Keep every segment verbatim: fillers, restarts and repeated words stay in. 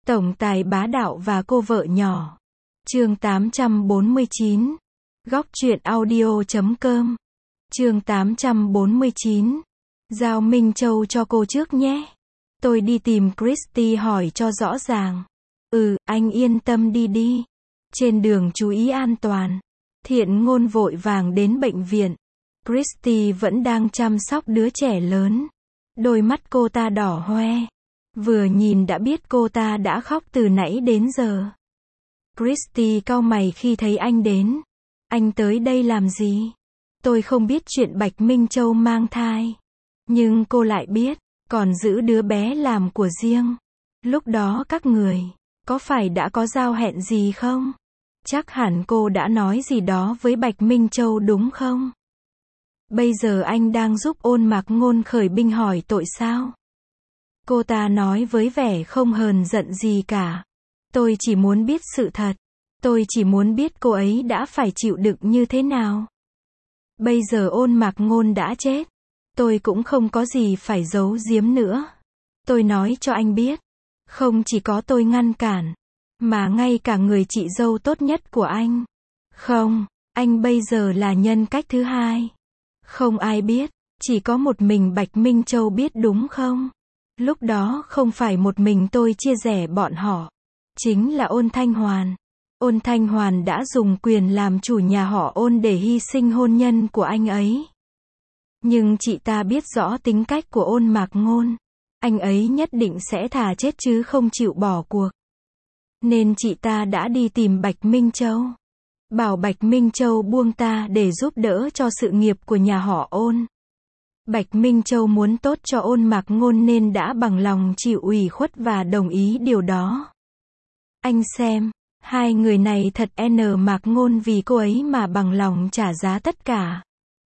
Tổng tài bá đạo và cô vợ nhỏ. Chương tám trăm bốn mươi chín. Góc truyện audio chấm com. Chương tám trăm bốn mươi chín. Giao Minh Châu cho cô trước nhé. Tôi đi tìm Christy hỏi cho rõ ràng. Ừ, anh yên tâm đi đi. Trên đường chú ý an toàn. Thiện Ngôn vội vàng đến bệnh viện. Christy vẫn đang chăm sóc đứa trẻ lớn. Đôi mắt cô ta đỏ hoe. Vừa nhìn đã biết cô ta đã khóc từ nãy đến giờ. Christy cau mày khi thấy anh đến. Anh tới đây làm gì? Tôi không biết chuyện Bạch Minh Châu mang thai. Nhưng cô lại biết, còn giữ đứa bé làm của riêng. Lúc đó các người, có phải đã có giao hẹn gì không? Chắc hẳn cô đã nói gì đó với Bạch Minh Châu đúng không? Bây giờ anh đang giúp Ôn Mạc Ngôn khởi binh hỏi tội sao? Cô ta nói với vẻ không hờn giận gì cả. Tôi chỉ muốn biết sự thật. Tôi chỉ muốn biết cô ấy đã phải chịu đựng như thế nào. Bây giờ Ôn Mạc Ngôn đã chết. Tôi cũng không có gì phải giấu giếm nữa. Tôi nói cho anh biết. Không chỉ có tôi ngăn cản, mà ngay cả người chị dâu tốt nhất của anh. Không, anh bây giờ là nhân cách thứ hai. Không ai biết, chỉ có một mình Bạch Minh Châu biết đúng không? Lúc đó không phải một mình tôi chia rẽ bọn họ. Chính là Ôn Thanh Hoàn. Ôn Thanh Hoàn đã dùng quyền làm chủ nhà họ Ôn để hy sinh hôn nhân của anh ấy. Nhưng chị ta biết rõ tính cách của Ôn Mạc Ngôn. Anh ấy nhất định sẽ thà chết chứ không chịu bỏ cuộc. Nên chị ta đã đi tìm Bạch Minh Châu. Bảo Bạch Minh Châu buông ta để giúp đỡ cho sự nghiệp của nhà họ Ôn. Bạch Minh Châu muốn tốt cho Ôn Mạc Ngôn nên đã bằng lòng chịu ủy khuất và đồng ý điều đó. Anh xem, hai người này thật n Mạc Ngôn vì cô ấy mà bằng lòng trả giá tất cả.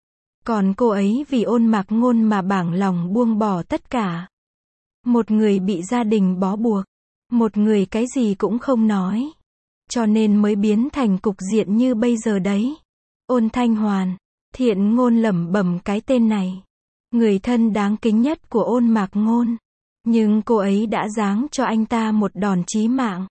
Còn cô ấy vì Ôn Mạc Ngôn mà bằng lòng buông bỏ tất cả. Một người bị gia đình bó buộc, một người cái gì cũng không nói. Cho nên mới biến thành cục diện như bây giờ đấy. Ôn Thanh Hoàn, Thiện Ngôn lẩm bẩm cái tên này. Người thân đáng kính nhất của Ôn Mạc Ngôn. Nhưng cô ấy đã giáng cho anh ta một đòn chí mạng.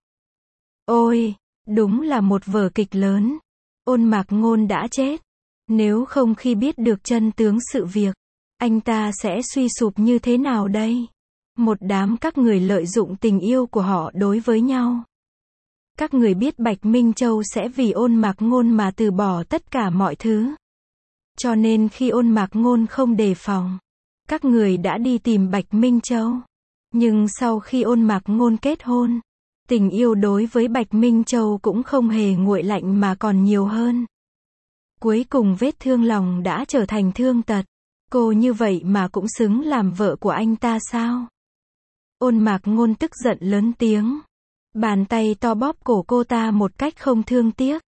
Ôi, đúng là một vở kịch lớn. Ôn Mạc Ngôn đã chết. Nếu không khi biết được chân tướng sự việc, anh ta sẽ suy sụp như thế nào đây? Một đám các người lợi dụng tình yêu của họ đối với nhau. Các người biết Bạch Minh Châu sẽ vì Ôn Mạc Ngôn mà từ bỏ tất cả mọi thứ. Cho nên khi Ôn Mạc Ngôn không đề phòng, các người đã đi tìm Bạch Minh Châu. Nhưng sau khi Ôn Mạc Ngôn kết hôn, tình yêu đối với Bạch Minh Châu cũng không hề nguội lạnh mà còn nhiều hơn. Cuối cùng vết thương lòng đã trở thành thương tật. Cô như vậy mà cũng xứng làm vợ của anh ta sao? Ôn Mạc Ngôn tức giận lớn tiếng. Bàn tay to bóp cổ cô ta một cách không thương tiếc.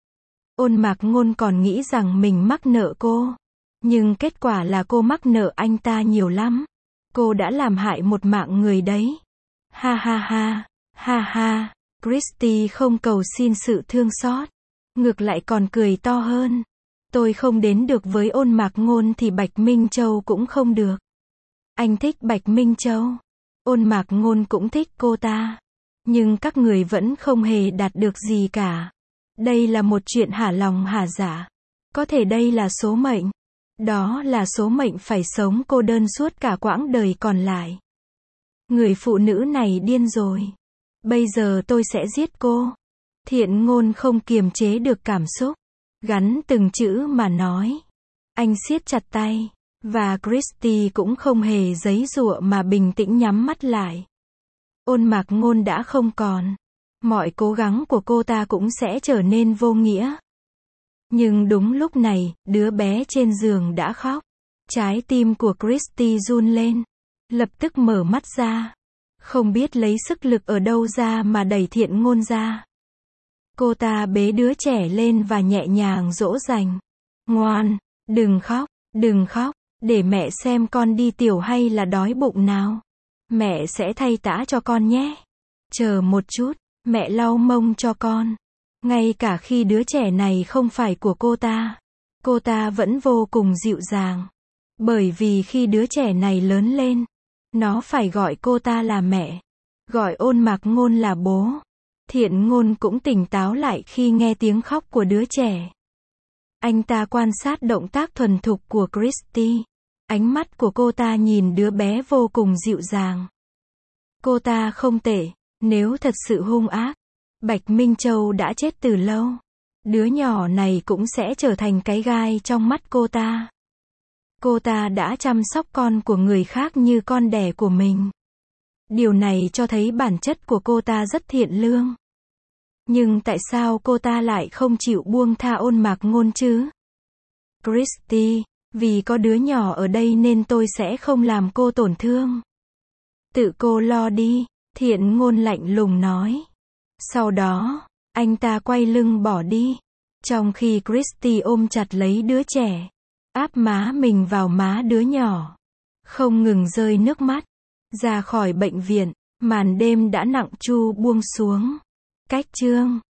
Ôn Mạc Ngôn còn nghĩ rằng mình mắc nợ cô. Nhưng kết quả là cô mắc nợ anh ta nhiều lắm. Cô đã làm hại một mạng người đấy. Ha ha ha, ha ha, Christy không cầu xin sự thương xót. Ngược lại còn cười to hơn. Tôi không đến được với Ôn Mạc Ngôn thì Bạch Minh Châu cũng không được. Anh thích Bạch Minh Châu. Ôn Mạc Ngôn cũng thích cô ta. Nhưng các người vẫn không hề đạt được gì cả. Đây là một chuyện hả lòng hả dạ. Có thể đây là số mệnh. Đó là số mệnh phải sống cô đơn suốt cả quãng đời còn lại. Người phụ nữ này điên rồi. Bây giờ tôi sẽ giết cô. Thiện Ngôn không kiềm chế được cảm xúc. Gắn từng chữ mà nói. Anh siết chặt tay. Và Christy cũng không hề giãy giụa mà bình tĩnh nhắm mắt lại. Ôn Mạc Ngôn đã không còn. Mọi cố gắng của cô ta cũng sẽ trở nên vô nghĩa. Nhưng đúng lúc này, đứa bé trên giường đã khóc. Trái tim của Christy run lên. Lập tức mở mắt ra. Không biết lấy sức lực ở đâu ra mà đẩy Thiện Ngôn ra. Cô ta bế đứa trẻ lên và nhẹ nhàng dỗ dành. Ngoan, đừng khóc, đừng khóc, để mẹ xem con đi tiểu hay là đói bụng nào. Mẹ sẽ thay tã cho con nhé. Chờ một chút, mẹ lau mông cho con. Ngay cả khi đứa trẻ này không phải của cô ta, cô ta vẫn vô cùng dịu dàng. Bởi vì khi đứa trẻ này lớn lên, nó phải gọi cô ta là mẹ. gọi ôn mạc ngôn là bố. Thiện ngôn cũng tỉnh táo lại khi nghe tiếng khóc của đứa trẻ. Anh ta quan sát động tác thuần thục của Christy. Ánh mắt của cô ta nhìn đứa bé vô cùng dịu dàng. Cô ta không tệ, nếu thật sự hung ác, Bạch Minh Châu đã chết từ lâu. Đứa nhỏ này cũng sẽ trở thành cái gai trong mắt cô ta. Cô ta đã chăm sóc con của người khác như con đẻ của mình. Điều này cho thấy bản chất của cô ta rất thiện lương. Nhưng tại sao cô ta lại không chịu buông tha ôn mạc ngôn chứ? Christy, vì có đứa nhỏ ở đây nên tôi sẽ không làm cô tổn thương. Tự cô lo đi, Thiện ngôn lạnh lùng nói. Sau đó, anh ta quay lưng bỏ đi. Trong khi Christy ôm chặt lấy đứa trẻ, áp má mình vào má đứa nhỏ, không ngừng rơi nước mắt. Ra khỏi bệnh viện, màn đêm đã nặng chu buông xuống. Cách chương